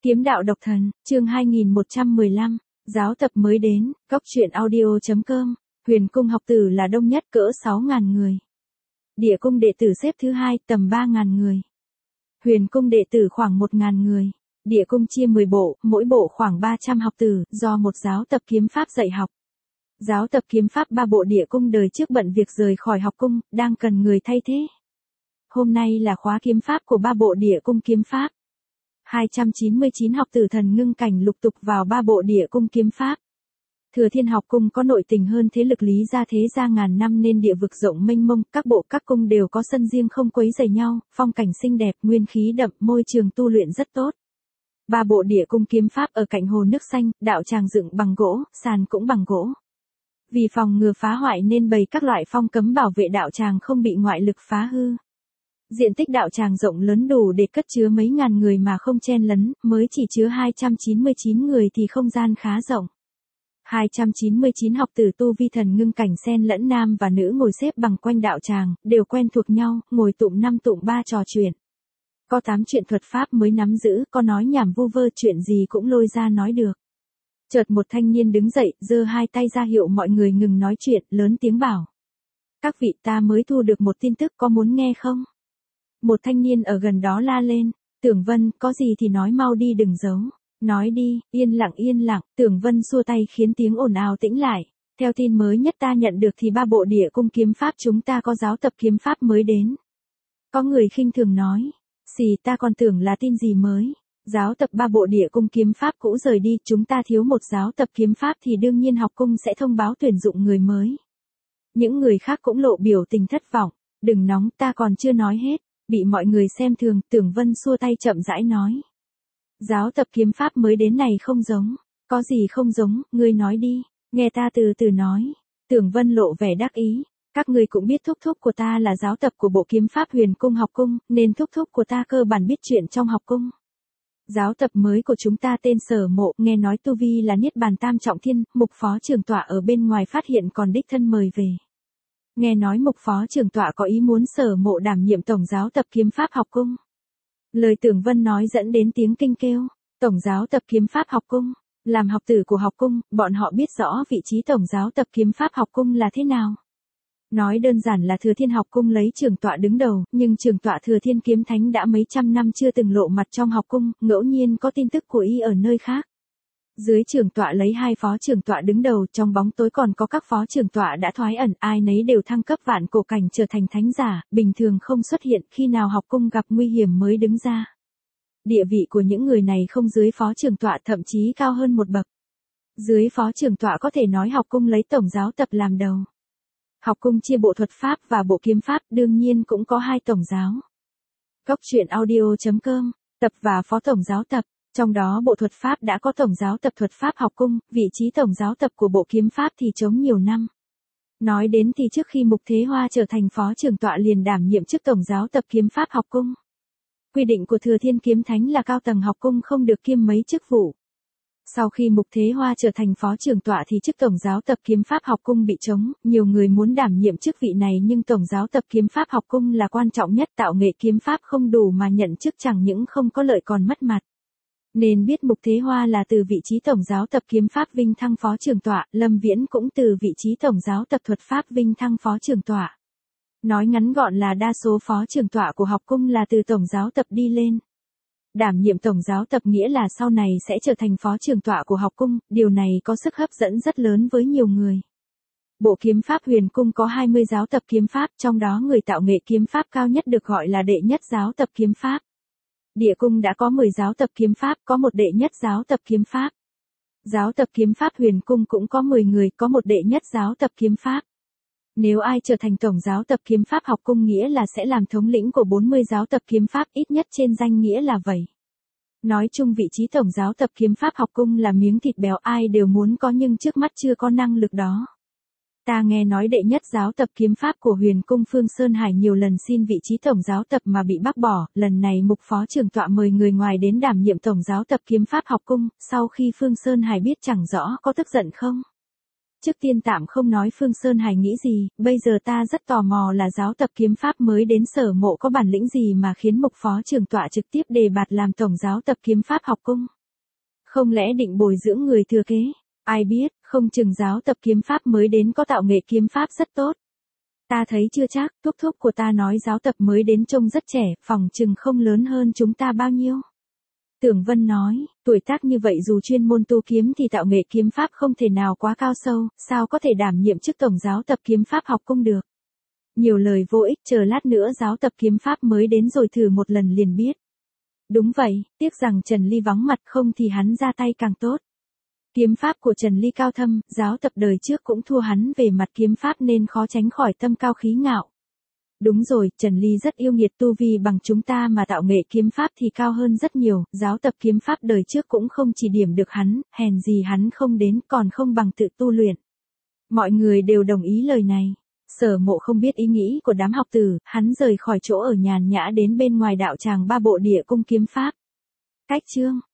Kiếm đạo độc thần, chương 2115, giáo tập mới đến, góc truyện audio.com, Huyền cung học tử là đông nhất cỡ 6.000 người. Địa cung đệ tử xếp thứ hai tầm 3.000 người. Huyền cung đệ tử khoảng 1.000 người. Địa cung chia 10 bộ, mỗi bộ khoảng 300 học tử, do một giáo tập kiếm pháp dạy học. Giáo tập kiếm pháp 3 bộ địa cung đời trước bận việc rời khỏi học cung, đang cần người thay thế. Hôm nay là khóa kiếm pháp của 3 bộ địa cung kiếm pháp. 299 học tử thần ngưng cảnh lục tục vào 3 bộ địa cung kiếm pháp. Thừa Thiên học cung có nội tình hơn thế lực Lý gia thế gia ngàn năm nên địa vực rộng mênh mông, các bộ các cung đều có sân riêng không quấy rầy nhau, phong cảnh xinh đẹp, nguyên khí đậm, môi trường tu luyện rất tốt. 3 bộ địa cung kiếm pháp ở cạnh hồ nước xanh, đạo tràng dựng bằng gỗ, sàn cũng bằng gỗ. Vì phòng ngừa phá hoại nên bày các loại phong cấm bảo vệ đạo tràng không bị ngoại lực phá hư. Diện tích đạo tràng rộng lớn đủ để cất chứa mấy ngàn người mà không chen lấn, mới chỉ chứa 299 người thì không gian khá rộng. 299 học tử tu vi thần ngưng cảnh xen lẫn nam và nữ ngồi xếp bằng quanh đạo tràng, đều quen thuộc nhau, ngồi tụm 5 tụm 3 trò chuyện. Có 8 chuyện thuật pháp mới nắm giữ, có nói nhảm vu vơ chuyện gì cũng lôi ra nói được. Chợt một thanh niên đứng dậy, giơ hai tay ra hiệu mọi người ngừng nói chuyện, lớn tiếng bảo. Các vị, ta mới thu được một tin tức, có muốn nghe không? Một thanh niên ở gần đó la lên, Tưởng Vân, có gì thì nói mau đi đừng giấu. Nói đi, yên lặng, Tưởng Vân xua tay khiến tiếng ồn ào tĩnh lại. Theo tin mới nhất ta nhận được thì 3 bộ địa cung kiếm pháp chúng ta có giáo tập kiếm pháp mới đến. Có người khinh thường nói, xì ta còn tưởng là tin gì mới. Giáo tập 3 bộ địa cung kiếm pháp cũ rời đi, chúng ta thiếu một giáo tập kiếm pháp thì đương nhiên học cung sẽ thông báo tuyển dụng người mới. Những người khác cũng lộ biểu tình thất vọng, đừng nóng ta còn chưa nói hết. Bị mọi người xem thường, Tưởng Vân xua tay chậm rãi nói. Giáo tập kiếm pháp mới đến này không giống. Có gì không giống, ngươi nói đi, nghe ta từ từ nói. Tưởng Vân lộ vẻ đắc ý. Các ngươi cũng biết thúc thúc của ta là giáo tập của bộ kiếm pháp Huyền cung học cung, nên thúc thúc của ta cơ bản biết chuyện trong học cung. Giáo tập mới của chúng ta tên Sở Mộ, nghe nói tu vi là Niết Bàn Tam Trọng Thiên, Mục phó trưởng tọa ở bên ngoài phát hiện còn đích thân mời về. Nghe nói Mục phó trưởng tọa có ý muốn Sở Mộ đảm nhiệm tổng giáo tập kiếm pháp học cung. Lời Tưởng Vân nói dẫn đến tiếng kinh kêu, tổng giáo tập kiếm pháp học cung, làm học tử của học cung, bọn họ biết rõ vị trí tổng giáo tập kiếm pháp học cung là thế nào. Nói đơn giản là Thừa Thiên học cung lấy trưởng tọa đứng đầu, nhưng trưởng tọa Thừa Thiên kiếm thánh đã mấy trăm năm chưa từng lộ mặt trong học cung, ngẫu nhiên có tin tức của y ở nơi khác. Dưới trưởng tọa lấy 2 phó trưởng tọa đứng đầu, trong bóng tối còn có các phó trưởng tọa đã thoái ẩn, ai nấy đều thăng cấp vạn cổ cảnh trở thành thánh giả, bình thường không xuất hiện, khi nào học cung gặp nguy hiểm mới đứng ra. Địa vị của những người này không dưới phó trưởng tọa, thậm chí cao hơn một bậc. Dưới phó trưởng tọa có thể nói học cung lấy tổng giáo tập làm đầu. Học cung chia bộ thuật pháp và bộ kiếm pháp, đương nhiên cũng có 2 tổng giáo. Góc truyện audio.com, tập và phó tổng giáo tập. Trong đó bộ thuật pháp đã có tổng giáo tập thuật pháp học cung, vị trí tổng giáo tập của bộ kiếm pháp thì trống nhiều năm. Nói đến thì trước khi Mục Thế Hoa trở thành phó trưởng tọa liền đảm nhiệm chức tổng giáo tập kiếm pháp học cung. Quy định của Thừa Thiên kiếm thánh là cao tầng học cung không được kiêm mấy chức vụ. Sau khi Mục Thế Hoa trở thành phó trưởng tọa thì chức tổng giáo tập kiếm pháp học cung bị trống, nhiều người muốn đảm nhiệm chức vị này nhưng tổng giáo tập kiếm pháp học cung là quan trọng nhất, tạo nghệ kiếm pháp không đủ mà nhận chức chẳng những không có lợi còn mất mặt. Nên biết Mục Thế Hoa là từ vị trí tổng giáo tập kiếm pháp vinh thăng phó trưởng tọa, Lâm Viễn cũng từ vị trí tổng giáo tập thuật pháp vinh thăng phó trưởng tọa. Nói ngắn gọn là đa số phó trưởng tọa của học cung là từ tổng giáo tập đi lên. Đảm nhiệm tổng giáo tập nghĩa là sau này sẽ trở thành phó trưởng tọa của học cung, điều này có sức hấp dẫn rất lớn với nhiều người. Bộ kiếm pháp Huyền cung có 20 giáo tập kiếm pháp, trong đó người tạo nghệ kiếm pháp cao nhất được gọi là đệ nhất giáo tập kiếm pháp. Địa cung đã có 10 giáo tập kiếm pháp, có một đệ nhất giáo tập kiếm pháp. Giáo tập kiếm pháp Huyền cung cũng có 10 người, có một đệ nhất giáo tập kiếm pháp. Nếu ai trở thành tổng giáo tập kiếm pháp học cung nghĩa là sẽ làm thống lĩnh của 40 giáo tập kiếm pháp, ít nhất trên danh nghĩa là vậy. Nói chung vị trí tổng giáo tập kiếm pháp học cung là miếng thịt béo ai đều muốn có nhưng trước mắt chưa có năng lực đó. Ta nghe nói đệ nhất giáo tập kiếm pháp của Huyền cung Phương Sơn Hải nhiều lần xin vị trí tổng giáo tập mà bị bác bỏ, lần này Mục phó trưởng tọa mời người ngoài đến đảm nhiệm tổng giáo tập kiếm pháp học cung, sau khi Phương Sơn Hải biết chẳng rõ có tức giận không. Trước tiên tạm không nói Phương Sơn Hải nghĩ gì, bây giờ ta rất tò mò là giáo tập kiếm pháp mới đến Sở Mộ có bản lĩnh gì mà khiến Mục Phó Trưởng tọa trực tiếp đề bạt làm tổng giáo tập kiếm pháp học cung. Không lẽ định bồi dưỡng người thừa kế? Ai biết, không chừng giáo tập kiếm pháp mới đến có tạo nghệ kiếm pháp rất tốt. Ta thấy chưa chắc, thúc thúc của ta nói giáo tập mới đến trông rất trẻ, phòng chừng không lớn hơn chúng ta bao nhiêu. Tưởng Vân nói, tuổi tác như vậy dù chuyên môn tu kiếm thì tạo nghệ kiếm pháp không thể nào quá cao sâu, sao có thể đảm nhiệm chức tổng giáo tập kiếm pháp học cung được. Nhiều lời vô ích, chờ lát nữa giáo tập kiếm pháp mới đến rồi thử một lần liền biết. Đúng vậy, tiếc rằng Trần Ly vắng mặt, không thì hắn ra tay càng tốt. Kiếm pháp của Trần Ly cao thâm, giáo tập đời trước cũng thua hắn về mặt kiếm pháp nên khó tránh khỏi tâm cao khí ngạo. Đúng rồi, Trần Ly rất yêu nghiệt, tu vi bằng chúng ta mà tạo nghệ kiếm pháp thì cao hơn rất nhiều, giáo tập kiếm pháp đời trước cũng không chỉ điểm được hắn, hèn gì hắn không đến còn không bằng tự tu luyện. Mọi người đều đồng ý lời này. Sở Mộ không biết ý nghĩ của đám học tử, hắn rời khỏi chỗ ở nhàn nhã đến bên ngoài đạo tràng ba bộ địa cung kiếm pháp. Cách chương